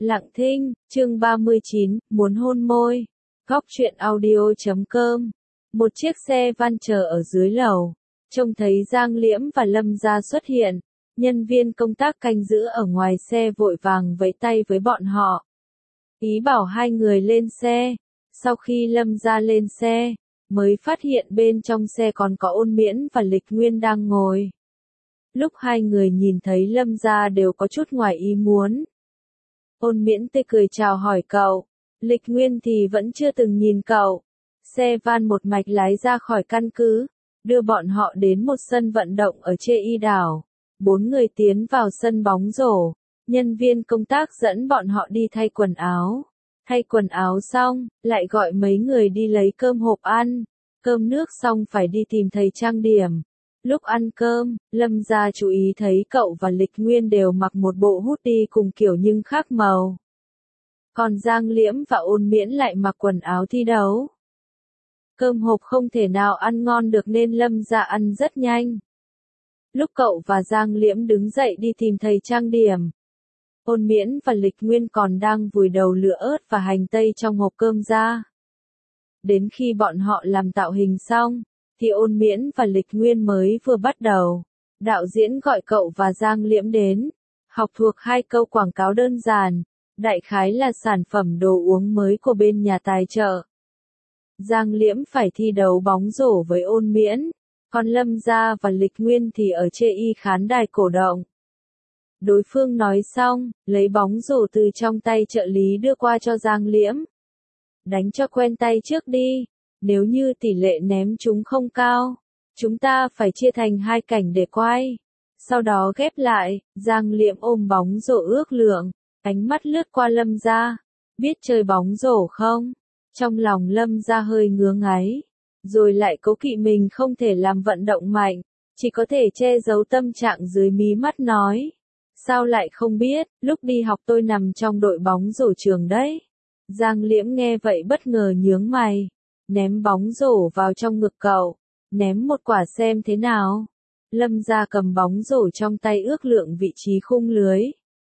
Lặng thinh, chương 39, muốn hôn môi. Góc truyện audio.com. Một chiếc xe van chờ ở dưới lầu. Trông thấy Giang Liễm và Lâm Gia xuất hiện. Nhân viên công tác canh giữ ở ngoài xe vội vàng vẫy tay với bọn họ. Ý bảo hai người lên xe. Sau khi Lâm Gia lên xe, mới phát hiện bên trong xe còn có Ôn Miễn và Lịch Nguyên đang ngồi. Lúc hai người nhìn thấy Lâm Gia đều có chút ngoài ý muốn. Ôn Miễn tươi cười chào hỏi cậu. Lịch Nguyên thì vẫn chưa từng nhìn cậu. Xe van một mạch lái ra khỏi căn cứ, đưa bọn họ đến một sân vận động ở Chê Y đảo. 4 người tiến vào sân bóng rổ. Nhân viên công tác dẫn bọn họ đi thay quần áo. Thay quần áo xong, lại gọi mấy người đi lấy cơm hộp ăn. Cơm nước xong phải đi tìm thầy trang điểm. Lúc ăn cơm, Lâm Gia chú ý thấy cậu và Lịch Nguyên đều mặc một bộ hoodie cùng kiểu nhưng khác màu. Còn Giang Liễm và Ôn Miễn lại mặc quần áo thi đấu. Cơm hộp không thể nào ăn ngon được nên Lâm Gia ăn rất nhanh. Lúc cậu và Giang Liễm đứng dậy đi tìm thầy trang điểm, Ôn Miễn và Lịch Nguyên còn đang vùi đầu lựa ớt và hành tây trong hộp cơm ra. Đến khi bọn họ làm tạo hình xong, thì Ôn Miễn và Lịch Nguyên mới vừa bắt đầu. Đạo diễn gọi cậu và Giang Liễm đến, học thuộc 2 câu quảng cáo đơn giản, đại khái là sản phẩm đồ uống mới của bên nhà tài trợ. Giang Liễm phải thi đấu bóng rổ với Ôn Miễn, còn Lâm Gia và Lịch Nguyên thì ở Chê Y khán đài cổ động. Đối phương nói xong, lấy bóng rổ từ trong tay trợ lý đưa qua cho Giang Liễm. Đánh cho quen tay trước đi, nếu như tỷ lệ ném chúng không cao, chúng ta phải chia thành 2 cảnh để quay. Sau đó ghép lại, Giang Liễm ôm bóng rổ ước lượng, ánh mắt lướt qua Lâm Gia. Biết chơi bóng rổ không? Trong lòng Lâm Gia hơi ngứa ngáy, rồi lại cố kỵ mình không thể làm vận động mạnh, chỉ có thể che giấu tâm trạng dưới mí mắt nói. Sao lại không biết, lúc đi học tôi nằm trong đội bóng rổ trường đấy. Giang Liễm nghe vậy bất ngờ nhướng mày, ném bóng rổ vào trong ngực cậu, ném một quả xem thế nào. Lâm Gia cầm bóng rổ trong tay ước lượng vị trí khung lưới.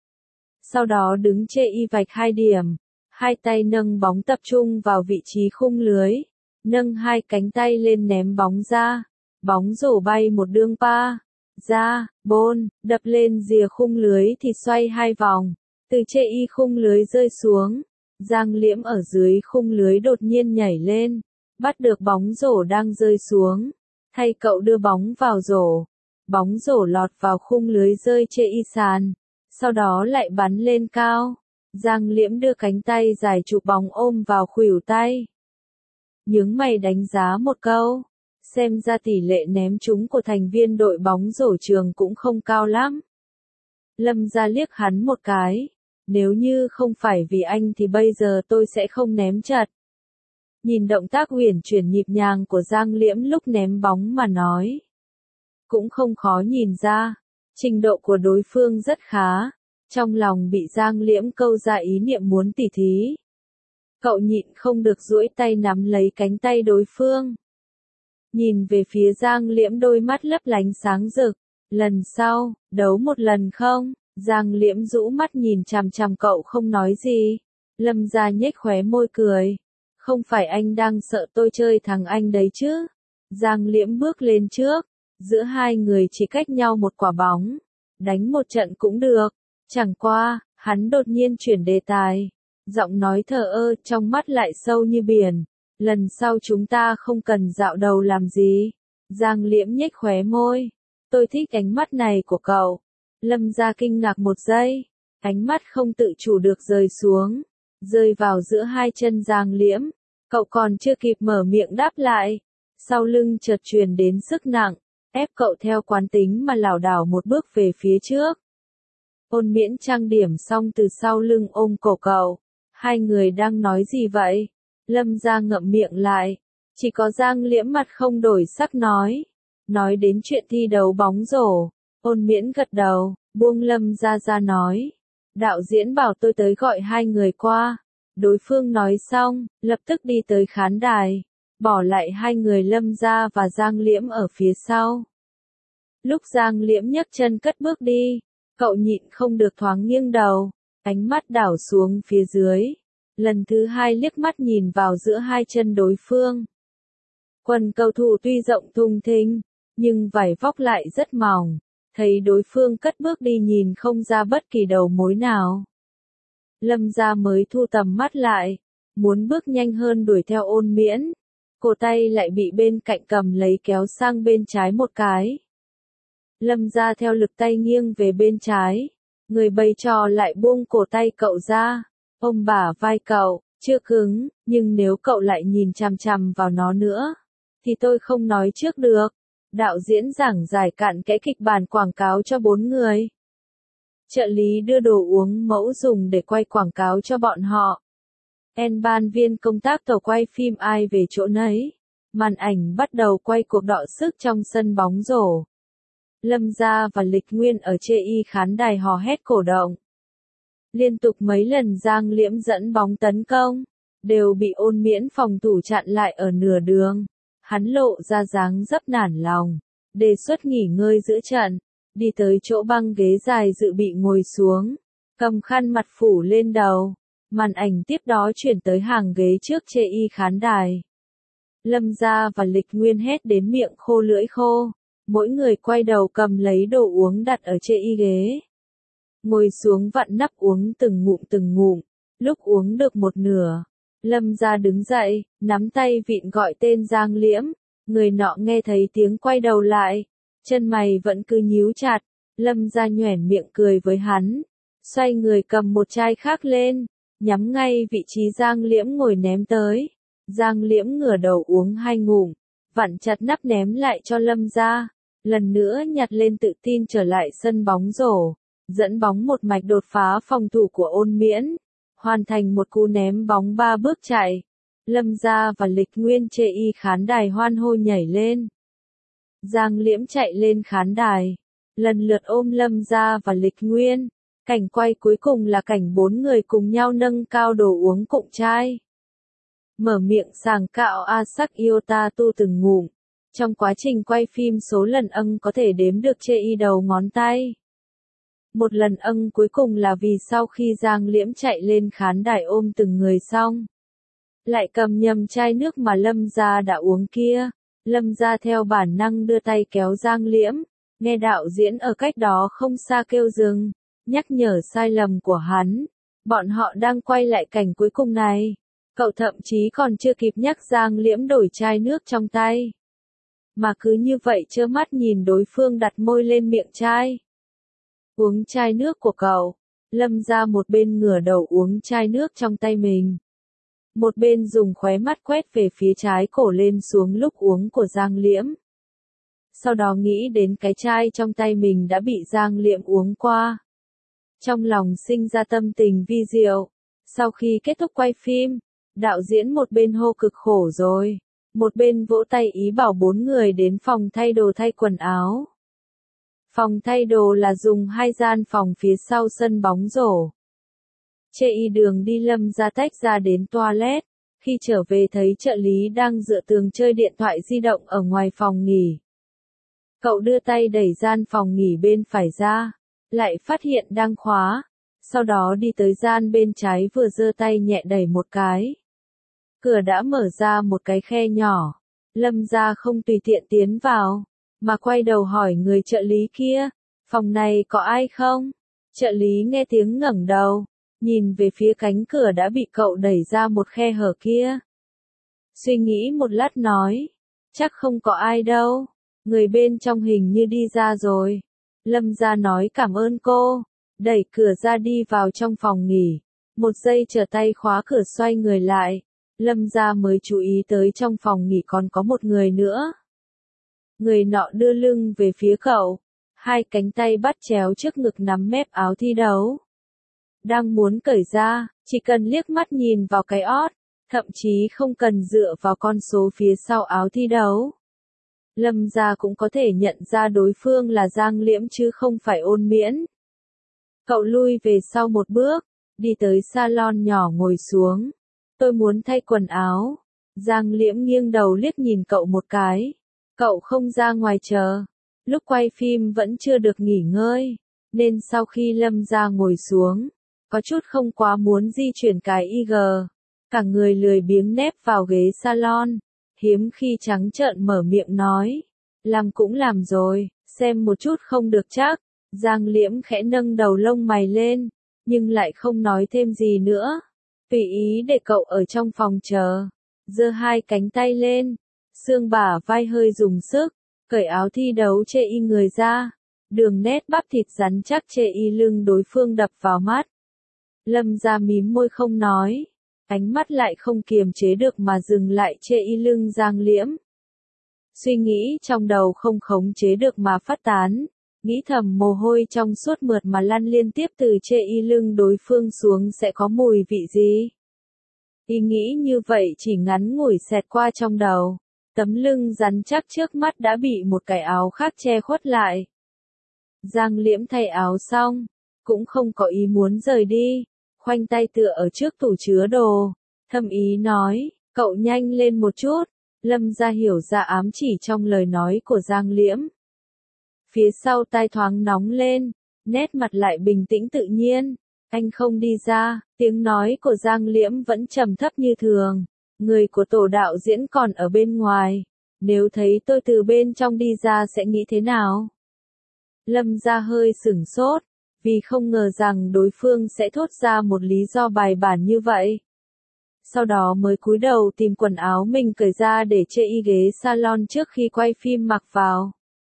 Sau đó đứng Chê Y vạch 2 điểm, 2 tay nâng bóng tập trung vào vị trí khung lưới, nâng 2 cánh tay lên ném bóng ra. Bóng rổ bay một đường pa ra, bôn, đập lên rìa khung lưới thì xoay 2 vòng, từ Chê Y khung lưới rơi xuống. Giang Liễm ở dưới khung lưới đột nhiên nhảy lên, bắt được bóng rổ đang rơi xuống, thay cậu đưa bóng vào rổ. Bóng rổ lọt vào khung lưới rơi Chê Y sàn, sau đó lại bắn lên cao. Giang Liễm đưa cánh tay dài chụp bóng ôm vào khuỷu tay. Nhướng mày đánh giá một câu, xem ra tỷ lệ ném trúng của thành viên đội bóng rổ trường cũng không cao lắm. Lâm Gia liếc hắn một cái, nếu như không phải vì anh thì bây giờ tôi sẽ không ném chật. Nhìn động tác uyển chuyển nhịp nhàng của Giang Liễm lúc ném bóng mà nói, cũng không khó nhìn ra, trình độ của đối phương rất khá. Trong lòng bị Giang Liễm câu ra ý niệm muốn tỉ thí. Cậu nhịn không được duỗi tay nắm lấy cánh tay đối phương. Nhìn về phía Giang Liễm đôi mắt lấp lánh sáng rực. Lần sau, đấu một lần không? Giang Liễm rũ mắt nhìn chằm chằm cậu không nói gì. Lâm Gia nhếch khóe môi cười. Không phải anh đang sợ tôi chơi thằng anh đấy chứ? Giang Liễm bước lên trước. Giữa hai người chỉ cách nhau một quả bóng. Đánh một trận cũng được. Chẳng qua, hắn đột nhiên chuyển đề tài. Giọng nói thờ ơ, trong mắt lại sâu như biển. Lần sau chúng ta không cần dạo đầu làm gì. Giang Liễm nhếch khóe môi. Tôi thích ánh mắt này của cậu. Lâm Gia kinh ngạc một giây. Ánh mắt không tự chủ được rơi xuống. Rơi vào giữa hai chân Giang Liễm. Cậu còn chưa kịp mở miệng đáp lại. Sau lưng chợt truyền đến sức nặng. Ép cậu theo quán tính mà lảo đảo một bước về phía trước. Ôn Miễn trang điểm xong từ sau lưng ôm cổ cậu. Hai người đang nói gì vậy? Lâm Gia ngậm miệng lại. Chỉ có Giang Liễm mặt không đổi sắc nói. Nói đến chuyện thi đấu bóng rổ. Ôn Miễn gật đầu, buông Lâm Gia ra nói. Đạo diễn bảo tôi tới gọi 2 người qua. Đối phương nói xong, lập tức đi tới khán đài. Bỏ lại 2 người Lâm Gia và Giang Liễm ở phía sau. Lúc Giang Liễm nhấc chân cất bước đi, cậu nhịn không được thoáng nghiêng đầu. Ánh mắt đảo xuống phía dưới. Lần thứ hai liếc mắt nhìn vào giữa hai chân đối phương. Quần cầu thủ tuy rộng thùng thình, nhưng vải vóc lại rất mỏng. Thấy đối phương cất bước đi nhìn không ra bất kỳ đầu mối nào. Lâm Gia mới thu tầm mắt lại, muốn bước nhanh hơn đuổi theo Ôn Miễn. Cổ tay lại bị bên cạnh cầm lấy kéo sang bên trái một cái. Lâm Gia theo lực tay nghiêng về bên trái. Người bày trò lại buông cổ tay cậu ra. Ôm bả vai cậu, chưa cứng, nhưng nếu cậu lại nhìn chằm chằm vào nó nữa, thì tôi không nói trước được. Đạo diễn giảng giải cặn kẽ kịch bản quảng cáo cho 4 người. Trợ lý đưa đồ uống mẫu dùng để quay quảng cáo cho bọn họ. Ban viên công tác tổ quay phim ai về chỗ nấy. Màn ảnh bắt đầu quay cuộc đọ sức trong sân bóng rổ. Lâm Gia và Lịch Nguyên ở chê y khán đài hò hét cổ động. Liên tục mấy lần Giang Liễm dẫn bóng tấn công, đều bị Ôn Miễn phòng thủ chặn lại ở nửa đường. Hắn lộ ra dáng dấp nản lòng, đề xuất nghỉ ngơi giữa trận, đi tới chỗ băng ghế dài dự bị ngồi xuống, cầm khăn mặt phủ lên đầu. Màn ảnh tiếp đó chuyển tới hàng ghế trước chê y khán đài. Lâm Gia và Lịch Nguyên hét đến miệng khô lưỡi khô, mỗi người quay đầu cầm lấy đồ uống đặt ở chê y ghế. Ngồi xuống vặn nắp uống từng ngụm, lúc uống được một nửa. Lâm Gia đứng dậy, nắm tay vịn gọi tên Giang Liễm, người nọ nghe thấy tiếng quay đầu lại, chân mày vẫn cứ nhíu chặt, Lâm Gia nhoẻn miệng cười với hắn, xoay người cầm một chai khác lên, nhắm ngay vị trí Giang Liễm ngồi ném tới. Giang Liễm ngửa đầu uống 2 ngụm, vặn chặt nắp ném lại cho Lâm Gia, lần nữa nhặt lên tự tin trở lại sân bóng rổ, dẫn bóng một mạch đột phá phòng thủ của Ôn Miễn. Hoàn thành một cú ném bóng 3 bước chạy. Lâm Gia và Lịch Nguyên chê y khán đài hoan hô nhảy lên. Giang Liễm chạy lên khán đài, lần lượt ôm Lâm Gia và Lịch Nguyên. Cảnh quay cuối cùng là cảnh 4 người cùng nhau nâng cao đồ uống cụng chai. Mở miệng sàng cạo Asak Iota tu từng ngụm. Trong quá trình quay phim số lần có thể đếm được chê y đầu ngón tay. Một lần cuối cùng là vì sau khi Giang Liễm chạy lên khán đài ôm từng người xong, lại cầm nhầm chai nước mà Lâm Gia đã uống kia. Lâm Gia theo bản năng đưa tay kéo Giang Liễm, nghe đạo diễn ở cách đó không xa kêu dừng, nhắc nhở sai lầm của hắn. Bọn họ đang quay lại cảnh cuối cùng này. Cậu thậm chí còn chưa kịp nhắc Giang Liễm đổi chai nước trong tay, mà cứ như vậy trơ mắt nhìn đối phương đặt môi lên miệng chai. Uống chai nước của cậu. Lâm Gia một bên ngửa đầu uống chai nước trong tay mình, một bên dùng khóe mắt quét về phía trái cổ lên xuống lúc uống của Giang Liễm. Sau đó nghĩ đến cái chai trong tay mình đã bị Giang Liễm uống qua. Trong lòng sinh ra tâm tình vi diệu. Sau khi kết thúc quay phim, đạo diễn một bên hô cực khổ rồi, một bên vỗ tay ý bảo 4 người đến phòng thay đồ thay quần áo. Phòng thay đồ là dùng 2 gian phòng phía sau sân bóng rổ. Chê y đường đi Lâm Gia tách ra đến toilet, khi trở về thấy trợ lý đang dựa tường chơi điện thoại di động ở ngoài phòng nghỉ. Cậu đưa tay đẩy gian phòng nghỉ bên phải ra, lại phát hiện đang khóa, sau đó đi tới gian bên trái vừa giơ tay nhẹ đẩy một cái. Cửa đã mở ra một cái khe nhỏ, Lâm Gia không tùy tiện tiến vào, mà quay đầu hỏi người trợ lý kia, phòng này có ai không? Trợ lý nghe tiếng ngẩng đầu, nhìn về phía cánh cửa đã bị cậu đẩy ra một khe hở kia. Suy nghĩ một lát nói, chắc không có ai đâu, người bên trong hình như đi ra rồi. Lâm Gia nói cảm ơn cô, đẩy cửa ra đi vào trong phòng nghỉ, một giây chờ tay khóa cửa xoay người lại, Lâm Gia mới chú ý tới trong phòng nghỉ còn có một người nữa. Người nọ đưa lưng về phía cậu, 2 cánh tay bắt chéo trước ngực nắm mép áo thi đấu. Đang muốn cởi ra, chỉ cần liếc mắt nhìn vào cái ót, thậm chí không cần dựa vào con số phía sau áo thi đấu. Lâm Gia cũng có thể nhận ra đối phương là Giang Liễm chứ không phải Ôn Miễn. Cậu lui về sau một bước, đi tới salon nhỏ ngồi xuống. Tôi muốn thay quần áo. Giang Liễm nghiêng đầu liếc nhìn cậu một cái. Cậu không ra ngoài chờ. Lúc quay phim vẫn chưa được nghỉ ngơi, nên sau khi Lâm Gia ngồi xuống, có chút không quá muốn di chuyển cái IG. Cả người lười biếng nép vào ghế salon, hiếm khi trắng trợn mở miệng nói. Làm cũng làm rồi, xem một chút không được chắc. Giang Liễm khẽ nâng đầu lông mày lên, nhưng lại không nói thêm gì nữa. Tùy ý để cậu ở trong phòng chờ. Giơ hai cánh tay lên, xương bả vai hơi dùng sức, cởi áo thi đấu chê y người ra. Đường nét bắp thịt rắn chắc chê y lưng đối phương đập vào mắt. Lâm Gia mím môi không nói, ánh mắt lại không kiềm chế được mà dừng lại chê y lưng Giang Liễm. Suy nghĩ trong đầu không khống chế được mà phát tán, nghĩ thầm mồ hôi trong suốt mượt mà lăn liên tiếp từ chê y lưng đối phương xuống sẽ có mùi vị gì. Ý nghĩ như vậy chỉ ngắn ngủi xẹt qua trong đầu, tấm lưng rắn chắc trước mắt đã bị một cái áo khác che khuất lại. Giang Liễm thay áo xong, cũng không có ý muốn rời đi, khoanh tay tựa ở trước tủ chứa đồ, thâm ý nói, cậu nhanh lên một chút. Lâm Gia hiểu ra ám chỉ trong lời nói của Giang Liễm. Phía sau tai thoáng nóng lên, nét mặt lại bình tĩnh tự nhiên. Anh không đi ra, tiếng nói của Giang Liễm vẫn trầm thấp như thường. Người của tổ đạo diễn còn ở bên ngoài. Nếu thấy tôi từ bên trong đi ra sẽ nghĩ thế nào? Lâm Gia hơi sửng sốt, vì không ngờ rằng đối phương sẽ thốt ra một lý do bài bản như vậy. Sau đó mới cúi đầu tìm quần áo mình cởi ra để chê y ghế salon trước khi quay phim mặc vào.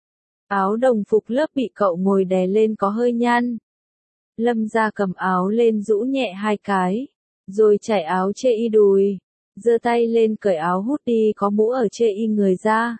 Áo đồng phục lớp bị cậu ngồi đè lên có hơi nhăn. Lâm Gia cầm áo lên rũ nhẹ hai cái, rồi trải áo chê y đùi, giơ tay lên cởi áo hoodie có mũ ở chê y người ra.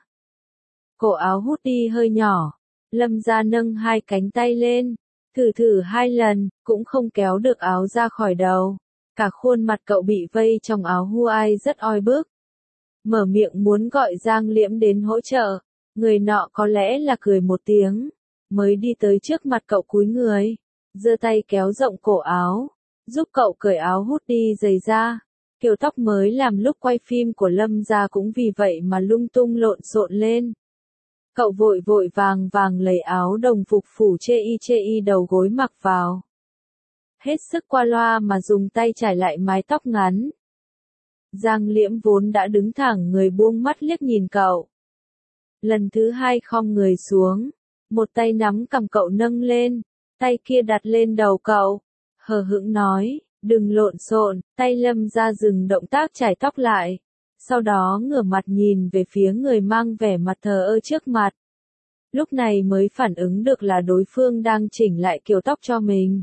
Cổ áo hoodie hơi nhỏ, Lâm Gia nâng hai cánh tay lên, thử hai lần, cũng không kéo được áo ra khỏi đầu. Cả khuôn mặt cậu bị vây trong áo huai rất oi bức. Mở miệng muốn gọi Giang Liễm đến hỗ trợ, người nọ có lẽ là cười một tiếng, mới đi tới trước mặt cậu cúi người, giơ tay kéo rộng cổ áo, giúp cậu cởi áo hoodie dày ra. Kiểu tóc mới làm lúc quay phim của Lâm Gia cũng vì vậy mà lung tung lộn xộn lên. Cậu vội vàng lấy áo đồng phục phủ chê y đầu gối mặc vào. Hết sức qua loa mà dùng tay trải lại mái tóc ngắn. Giang Liễm vốn đã đứng thẳng người buông mắt liếc nhìn cậu. Lần thứ hai khom người xuống, một tay nắm cằm cậu nâng lên, tay kia đặt lên đầu cậu, hờ hững nói, đừng lộn xộn. Tay Lâm Gia dừng động tác chải tóc lại, sau đó ngửa mặt nhìn về phía người mang vẻ mặt thờ ơ trước mặt. Lúc này mới phản ứng được là đối phương đang chỉnh lại kiểu tóc cho mình.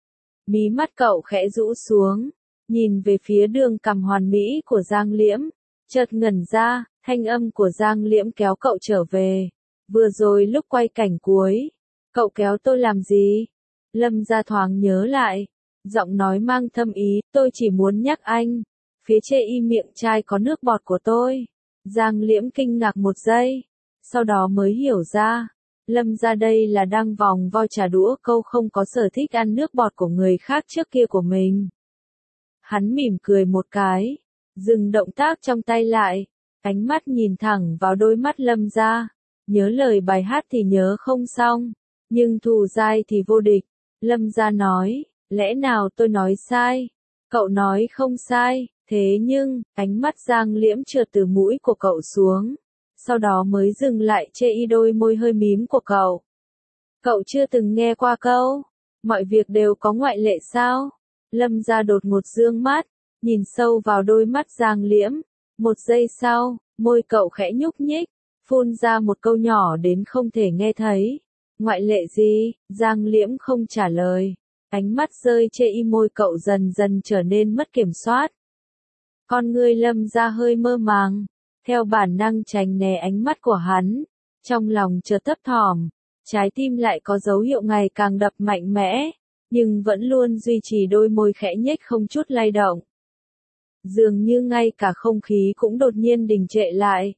Mí mắt cậu khẽ rũ xuống, nhìn về phía đường cằm hoàn mỹ của Giang Liễm, chợt ngẩn ra, thanh âm của Giang Liễm kéo cậu trở về. Vừa rồi lúc quay cảnh cuối, cậu kéo tôi làm gì? Lâm Gia thoáng nhớ lại, giọng nói mang thâm ý, tôi chỉ muốn nhắc anh, phía chê y miệng chai có nước bọt của tôi. Giang Liễm kinh ngạc một giây, sau đó mới hiểu ra. Lâm Gia đây là đang vòng vo trả đũa câu không có sở thích ăn nước bọt của người khác trước kia của mình. Hắn mỉm cười một cái, dừng động tác trong tay lại, ánh mắt nhìn thẳng vào đôi mắt Lâm Gia. Nhớ lời bài hát thì nhớ không xong, nhưng thù dai thì vô địch. Lâm Gia nói, lẽ nào tôi nói sai? Cậu nói không sai, thế nhưng, ánh mắt Giang Liễm trượt từ mũi của cậu xuống. Sau đó mới dừng lại chê y đôi môi hơi mím của cậu. Cậu chưa từng nghe qua câu, mọi việc đều có ngoại lệ sao? Lâm Gia đột ngột dương mắt, nhìn sâu vào đôi mắt Giang Liễm. Một giây sau, môi cậu khẽ nhúc nhích, phun ra một câu nhỏ đến không thể nghe thấy. Ngoại lệ gì? Giang Liễm không trả lời. Ánh mắt rơi chê y môi cậu dần dần trở nên mất kiểm soát. Con ngươi Lâm Gia hơi mơ màng, theo bản năng tránh né ánh mắt của hắn. Trong lòng chợt thấp thỏm, trái tim lại có dấu hiệu ngày càng đập mạnh mẽ, nhưng vẫn luôn duy trì đôi môi khẽ nhếch không chút lay động. Dường như ngay cả không khí cũng đột nhiên đình trệ lại.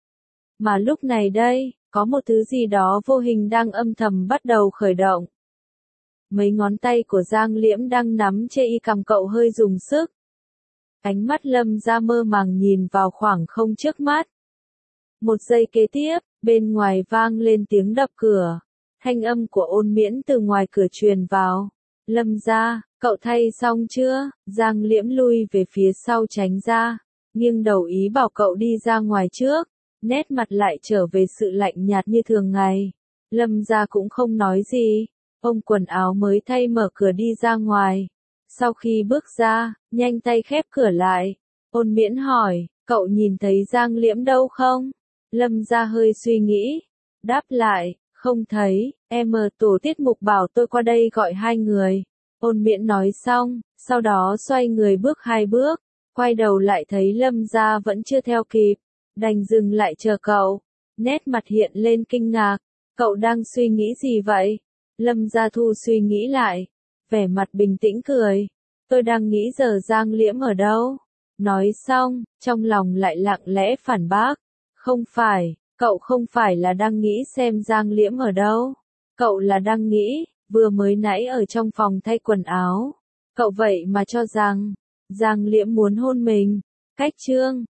Mà lúc này đây, có một thứ gì đó vô hình đang âm thầm bắt đầu khởi động. Mấy ngón tay của Giang Liễm đang nắm chê y cằm cậu hơi dùng sức. Ánh mắt Lâm Gia mơ màng nhìn vào khoảng không trước mắt. Một giây kế tiếp, bên ngoài vang lên tiếng đập cửa. Thanh âm của Ôn Miễn từ ngoài cửa truyền vào. Lâm gia, cậu thay xong chưa? Giang Liễm lui về phía sau tránh ra, nghiêng đầu ý bảo cậu đi ra ngoài trước, nét mặt lại trở về sự lạnh nhạt như thường ngày. Lâm gia cũng không nói gì, ông quần áo mới thay mở cửa đi ra ngoài. Sau khi bước ra, nhanh tay khép cửa lại. Ôn Miễn hỏi, cậu nhìn thấy Giang Liễm đâu không? Lâm gia hơi suy nghĩ, đáp lại, không thấy, em ở tổ tiết mục bảo tôi qua đây gọi hai người. Ôn Miễn nói xong, sau đó xoay người bước hai bước, quay đầu lại thấy Lâm gia vẫn chưa theo kịp, đành dừng lại chờ cậu. Nét mặt hiện lên kinh ngạc, cậu đang suy nghĩ gì vậy? Lâm gia thu suy nghĩ lại, vẻ mặt bình tĩnh cười, tôi đang nghĩ giờ Giang Liễm ở đâu? Nói xong, trong lòng lại lặng lẽ phản bác, không phải, cậu không phải là đang nghĩ xem Giang Liễm ở đâu, cậu là đang nghĩ, vừa mới nãy ở trong phòng thay quần áo, cậu vậy mà cho rằng, Giang Liễm muốn hôn mình. Cách chương